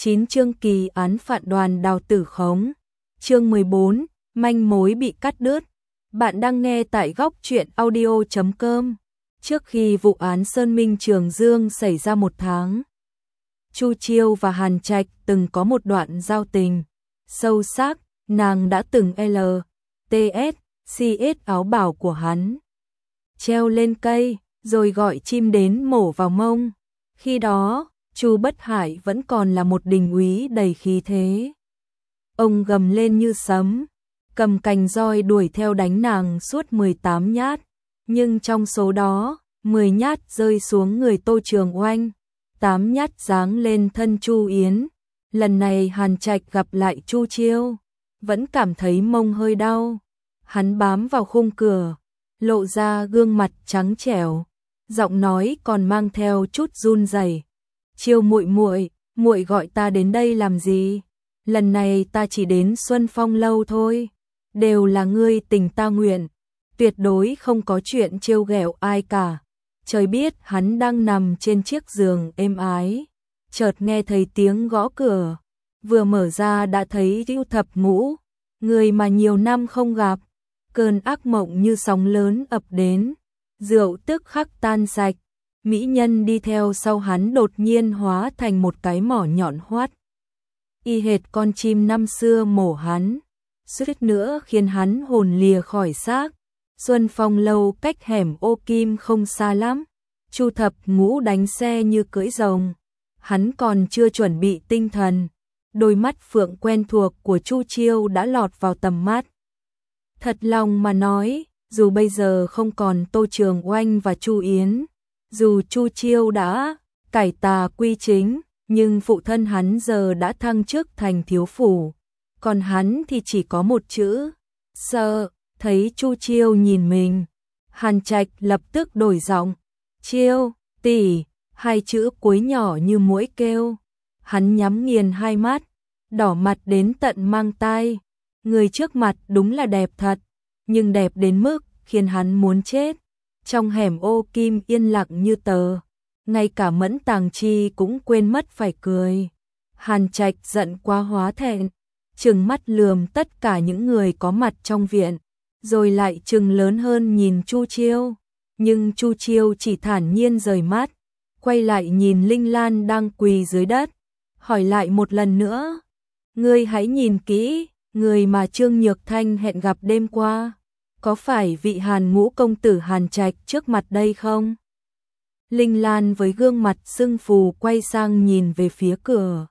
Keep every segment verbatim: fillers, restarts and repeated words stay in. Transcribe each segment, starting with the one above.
chín chương kỳ án phạt đoàn đào tử khống. Chương mười bốn, manh mối bị cắt đứt. Bạn đang nghe tại góc truyện audio chấm com. Trước khi vụ án Sơn Minh Trường Dương xảy ra một tháng, Chu Chiêu và Hàn Trạch từng có một đoạn giao tình sâu sắc, nàng đã từng L T S C S áo bảo của hắn, treo lên cây, rồi gọi chim đến mổ vào mông. Khi đó, Chu Bất Hải vẫn còn là một đình úy đầy khí thế. Ông gầm lên như sấm, cầm cành roi đuổi theo đánh nàng suốt mười tám nhát, nhưng trong số đó, mười nhát rơi xuống người Tô Trường Oanh, tám nhát giáng lên thân Chu Yến. Lần này Hàn Trạch gặp lại Chu Chiêu, vẫn cảm thấy mông hơi đau. Hắn bám vào khung cửa, lộ ra gương mặt trắng trẻo, giọng nói còn mang theo chút run rẩy. "Chiêu muội muội, muội gọi ta đến đây làm gì? Lần này ta chỉ đến Xuân Phong lâu thôi, đều là ngươi tình ta nguyện, tuyệt đối không có chuyện trêu ghẹo ai cả." Trời biết hắn đang nằm trên chiếc giường êm ái, chợt nghe thấy tiếng gõ cửa, vừa mở ra đã thấy Lưu Thập Ngũ, người mà nhiều năm không gặp. Cơn ác mộng như sóng lớn ập đến, rượu tức khắc tan sạch, mỹ nhân đi theo sau hắn đột nhiên hóa thành một cái mỏ nhọn hoắt, y hệt con chim năm xưa mổ hắn, suýt nữa khiến hắn hồn lìa khỏi xác. Xuân Phong lâu cách hẻm Ô Kim không xa lắm, Chu Thập Ngũ đánh xe như cưỡi rồng, hắn còn chưa chuẩn bị tinh thần, đôi mắt phượng quen thuộc của Chu Chiêu đã lọt vào tầm mắt. Thật lòng mà nói, dù bây giờ không còn Tô Trường Oanh và Chu Yến, dù Chu Chiêu đã cải tà quy chính, nhưng phụ thân hắn giờ đã thăng chức thành thiếu phủ, còn hắn thì chỉ có một chữ: sợ. Thấy Chu Chiêu nhìn mình, Hàn Trạch lập tức đổi giọng: "Chiêu tỷ", hai chữ cuối nhỏ như muỗi kêu. Hắn nhắm nghiền hai mắt, đỏ mặt đến tận mang tai. Người trước mặt đúng là đẹp thật, nhưng đẹp đến mức khiến hắn muốn chết. Trong hẻm Ô Kim yên lặng như tờ, ngay cả Mẫn Tàng Chi cũng quên mất phải cười. Hàn Trạch giận quá hóa thẹn, trừng mắt lườm tất cả những người có mặt trong viện, rồi lại trừng lớn hơn nhìn Chu Chiêu. Nhưng Chu Chiêu chỉ thản nhiên rời mắt, quay lại nhìn Linh Lan đang quỳ dưới đất, hỏi lại một lần nữa: "Ngươi hãy nhìn kỹ, người mà Trương Nhược Thanh hẹn gặp đêm qua, có phải vị Hàn Ngũ công tử Hàn Trạch trước mặt đây không?" Linh Lan với gương mặt sưng phù quay sang nhìn về phía cửa,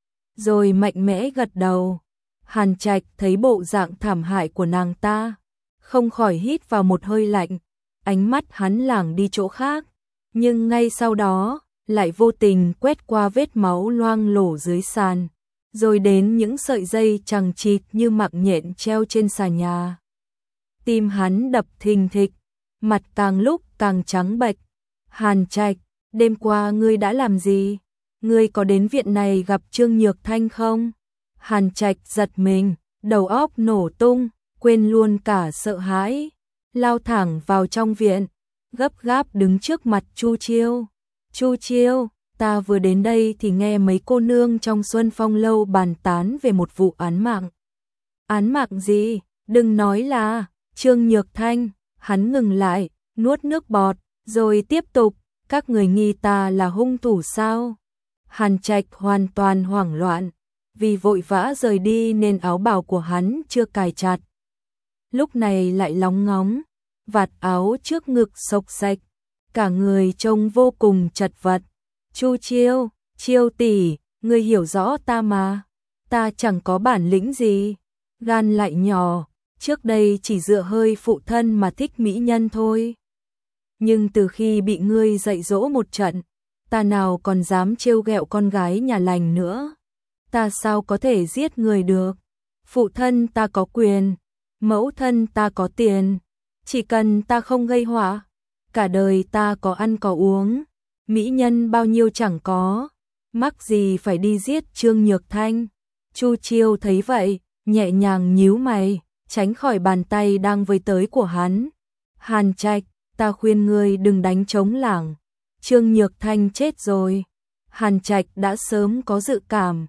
rồi mạnh mẽ gật đầu. Hàn Trạch thấy bộ dạng thảm hại của nàng ta, không khỏi hít vào một hơi lạnh, ánh mắt hắn lảng đi chỗ khác, nhưng ngay sau đó lại vô tình quét qua vết máu loang lổ dưới sàn, rồi đến những sợi dây chằng chịt như mạng nhện treo trên xà nhà. Tim hắn đập thình thịch, mặt càng lúc càng trắng bệch. "Hàn Trạch, đêm qua ngươi đã làm gì? Ngươi có đến viện này gặp Trương Nhược Thanh không?" Hàn Trạch giật mình, đầu óc nổ tung, quên luôn cả sợ hãi, lao thẳng vào trong viện, gấp gáp đứng trước mặt Chu Chiêu. "Chu Chiêu, ta vừa đến đây thì nghe mấy cô nương trong Xuân Phong lâu bàn tán về một vụ án mạng." "Án mạng gì? Đừng nói là Trương Nhược Thanh." Hắn ngừng lại, nuốt nước bọt, rồi tiếp tục: "Các người nghi ta là hung thủ sao?" Hàn Trạch hoàn toàn hoảng loạn, vì vội vã rời đi nên áo bào của hắn chưa cài chặt, lúc này lại lóng ngóng, vạt áo trước ngực xộc xệch, cả người trông vô cùng chật vật. "Chu Chiêu, Chiêu tỷ, ngươi hiểu rõ ta mà, ta chẳng có bản lĩnh gì, gan lại nhỏ, trước đây chỉ dựa hơi phụ thân mà thích mỹ nhân thôi. Nhưng từ khi bị ngươi dạy dỗ một trận, ta nào còn dám trêu ghẹo con gái nhà lành nữa. Ta sao có thể giết người được? Phụ thân ta có quyền, mẫu thân ta có tiền, chỉ cần ta không gây họa, cả đời ta có ăn có uống, mỹ nhân bao nhiêu chẳng có, mắc gì phải đi giết Trương Nhược Thanh." Chu Chiêu thấy vậy, nhẹ nhàng nhíu mày, tránh khỏi bàn tay đang vây tới của hắn. "Hàn Trạch, ta khuyên ngươi đừng đánh trống lảng, Trương Nhược Thanh chết rồi." Hàn Trạch đã sớm có dự cảm,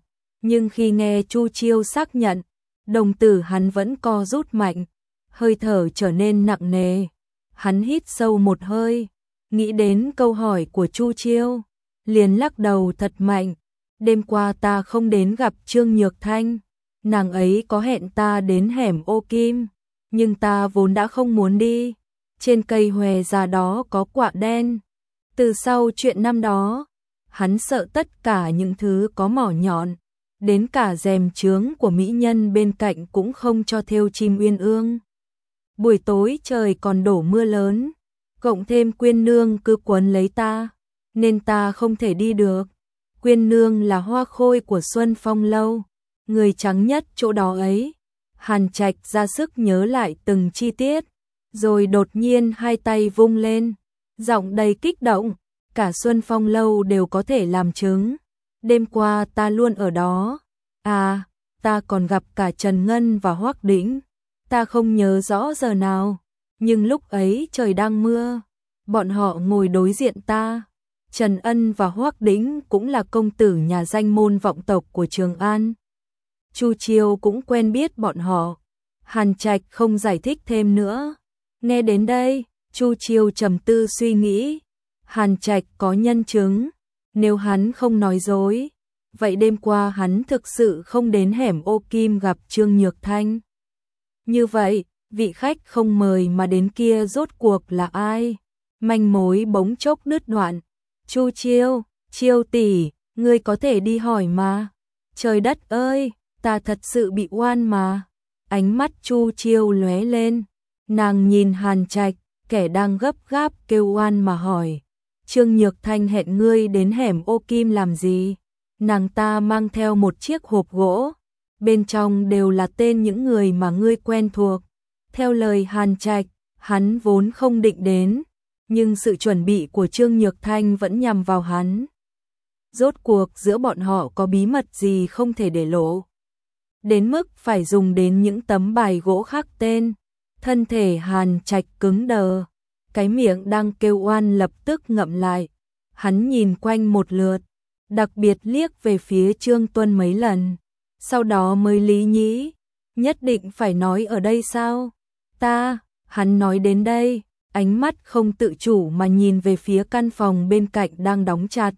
Nhưng khi nghe Chu Chiêu xác nhận, đồng tử hắn vẫn co rút mạnh, hơi thở trở nên nặng nề. Hắn hít sâu một hơi, nghĩ đến câu hỏi của Chu Chiêu, liền lắc đầu thật mạnh. Đêm qua ta không đến gặp Trương Nhược Thanh, nàng ấy có hẹn ta đến hẻm Ô Kim, nhưng ta vốn đã không muốn đi. Trên cây hòe già đó có quạ đen. Từ sau chuyện năm đó, hắn sợ tất cả những thứ có mỏ nhọn, đến cả rèm chướng của mỹ nhân bên cạnh cũng không cho thêu chim uyên ương. Buổi tối trời còn đổ mưa lớn, cộng thêm Quyên nương cứ quấn lấy ta, nên ta không thể đi được. Quyên nương là hoa khôi của Xuân Phong lâu, người trắng nhất chỗ đó ấy. Hàn Trạch ra sức nhớ lại từng chi tiết, rồi đột nhiên hai tay vung lên, giọng đầy kích động, cả Xuân Phong lâu đều có thể làm chứng. Đêm qua ta luôn ở đó. À, ta còn gặp cả Trần Ngân và Hoắc Đĩnh. Ta không nhớ rõ giờ nào, nhưng lúc ấy trời đang mưa, bọn họ ngồi đối diện ta. Trần Ân và Hoắc Đĩnh cũng là công tử nhà danh môn vọng tộc của Trường An. Chu Chiêu cũng quen biết bọn họ. Hàn Trạch không giải thích thêm nữa. Nghe đến đây, Chu Chiêu trầm tư suy nghĩ. Hàn Trạch có nhân chứng, nếu hắn không nói dối, vậy đêm qua hắn thực sự không đến hẻm Ô Kim gặp Trương Nhược Thanh. Như vậy, vị khách không mời mà đến kia rốt cuộc là ai? Manh mối bỗng chốc đứt đoạn. Chu Chiêu, Chiêu tỷ, ngươi có thể đi hỏi mà. Trời đất ơi, ta thật sự bị oan mà. Ánh mắt Chu Chiêu lóe lên, nàng nhìn Hàn Trạch, kẻ đang gấp gáp kêu oan mà hỏi. Trương Nhược Thanh hẹn ngươi đến hẻm Ô Kim làm gì? Nàng ta mang theo một chiếc hộp gỗ, bên trong đều là tên những người mà ngươi quen thuộc. Theo lời Hàn Trạch, hắn vốn không định đến, nhưng sự chuẩn bị của Trương Nhược Thanh vẫn nhằm vào hắn. Rốt cuộc giữa bọn họ có bí mật gì không thể để lộ, đến mức phải dùng đến những tấm bài gỗ khắc tên. Thân thể Hàn Trạch cứng đờ, cái miệng đang kêu oan lập tức ngậm lại. Hắn nhìn quanh một lượt, đặc biệt liếc về phía Trương Tuân mấy lần, sau đó mới lý nhí, nhất định phải nói ở đây sao? Ta, hắn nói đến đây, ánh mắt không tự chủ mà nhìn về phía căn phòng bên cạnh đang đóng chặt.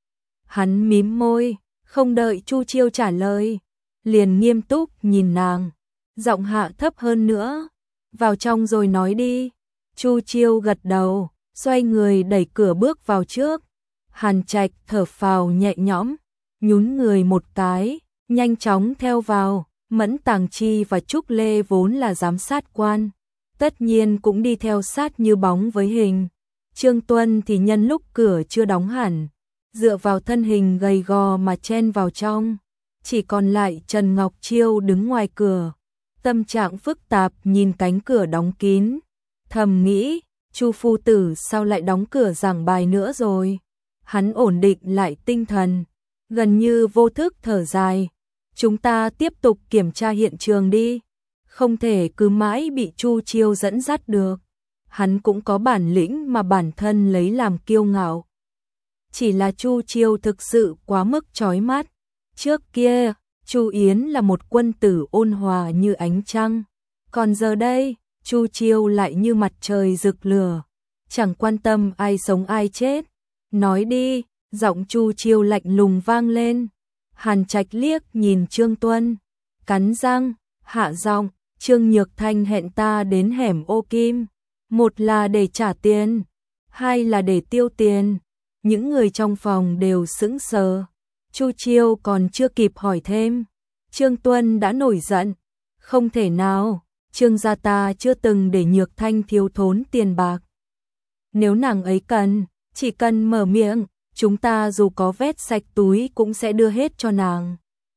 Hắn mím môi, không đợi Chu Chiêu trả lời, liền nghiêm túc nhìn nàng, giọng hạ thấp hơn nữa, vào trong rồi nói đi. Chu Chiêu gật đầu, xoay người đẩy cửa bước vào trước. Hàn Trạch thở phào nhẹ nhõm, nhún người một cái, nhanh chóng theo vào. Mẫn Tàng Chi và Trúc Lê vốn là giám sát quan, tất nhiên cũng đi theo sát như bóng với hình. Trương Tuân thì nhân lúc cửa chưa đóng hẳn, dựa vào thân hình gầy gò mà chen vào trong. Chỉ còn lại Trần Ngọc Chiêu đứng ngoài cửa, tâm trạng phức tạp nhìn cánh cửa đóng kín, thầm nghĩ, Chu phu tử sao lại đóng cửa giảng bài nữa rồi. Hắn ổn định lại tinh thần, gần như vô thức thở dài. Chúng ta tiếp tục kiểm tra hiện trường đi, không thể cứ mãi bị Chu Chiêu dẫn dắt được. Hắn cũng có bản lĩnh mà bản thân lấy làm kiêu ngạo. Chỉ là Chu Chiêu thực sự quá mức chói mắt. Trước kia, Chu Yến là một quân tử ôn hòa như ánh trăng, còn giờ đây, Chu Chiêu lại như mặt trời rực lửa, chẳng quan tâm ai sống ai chết. Nói đi, giọng Chu Chiêu lạnh lùng vang lên. Hàn Trạch liếc nhìn Trương Tuân, cắn răng, hạ giọng, Trương Nhược Thanh hẹn ta đến hẻm Ô Kim, một là để trả tiền, hai là để tiêu tiền. Những người trong phòng đều sững sờ. Chu Chiêu còn chưa kịp hỏi thêm, Trương Tuân đã nổi giận. Không thể nào, Trương gia ta chưa từng để Nhược Thanh thiếu thốn tiền bạc. Nếu nàng ấy cần, chỉ cần mở miệng, chúng ta dù có vét sạch túi cũng sẽ đưa hết cho nàng.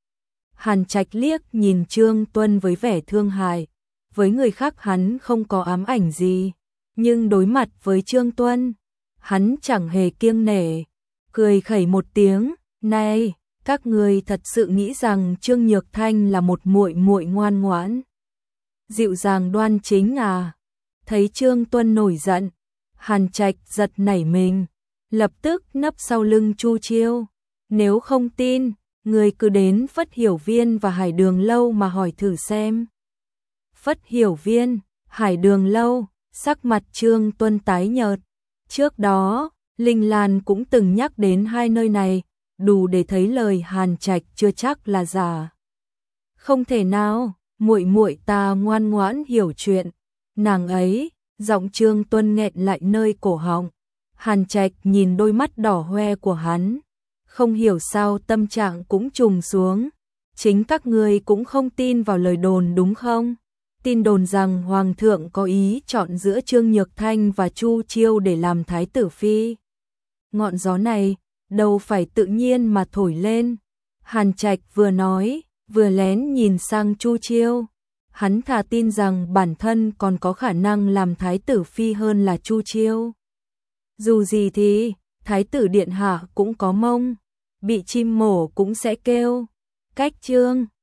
Hàn Trạch liếc nhìn Trương Tuân với vẻ thương hại. Với người khác hắn không có ám ảnh gì, nhưng đối mặt với Trương Tuân, hắn chẳng hề kiêng nể, cười khẩy một tiếng, "Này, các người thật sự nghĩ rằng Trương Nhược Thanh là một muội muội ngoan ngoãn, dịu dàng đoan chính à?" Thấy Trương Tuân nổi giận, Hàn Trạch giật nảy mình, lập tức nấp sau lưng Chu Chiêu, "Nếu không tin, người cứ đến Phất Hiểu Viên và Hải Đường Lâu mà hỏi thử xem. Phất Hiểu Viên, Hải Đường Lâu, sắc mặt Trương Tuân tái nhợt. Trước đó, Linh Lan cũng từng nhắc đến hai nơi này, đủ để thấy lời Hàn Trạch chưa chắc là giả. Không thể nào, muội muội ta ngoan ngoãn hiểu chuyện. Nàng ấy, giọng Trương Tuân nghẹn lại nơi cổ họng. Hàn Trạch nhìn đôi mắt đỏ hoe của hắn, không hiểu sao tâm trạng cũng trùng xuống. Chính các ngươi cũng không tin vào lời đồn đúng không? Tin đồn rằng Hoàng thượng có ý chọn giữa Trương Nhược Thanh và Chu Chiêu để làm Thái tử Phi. Ngọn gió này, đâu phải tự nhiên mà thổi lên. Hàn Trạch vừa nói, vừa lén nhìn sang Chu Chiêu. Hắn thà tin rằng bản thân còn có khả năng làm Thái tử Phi hơn là Chu Chiêu. Dù gì thì, Thái tử Điện Hạ cũng có mông, bị chim mổ cũng sẽ kêu. Cách Trương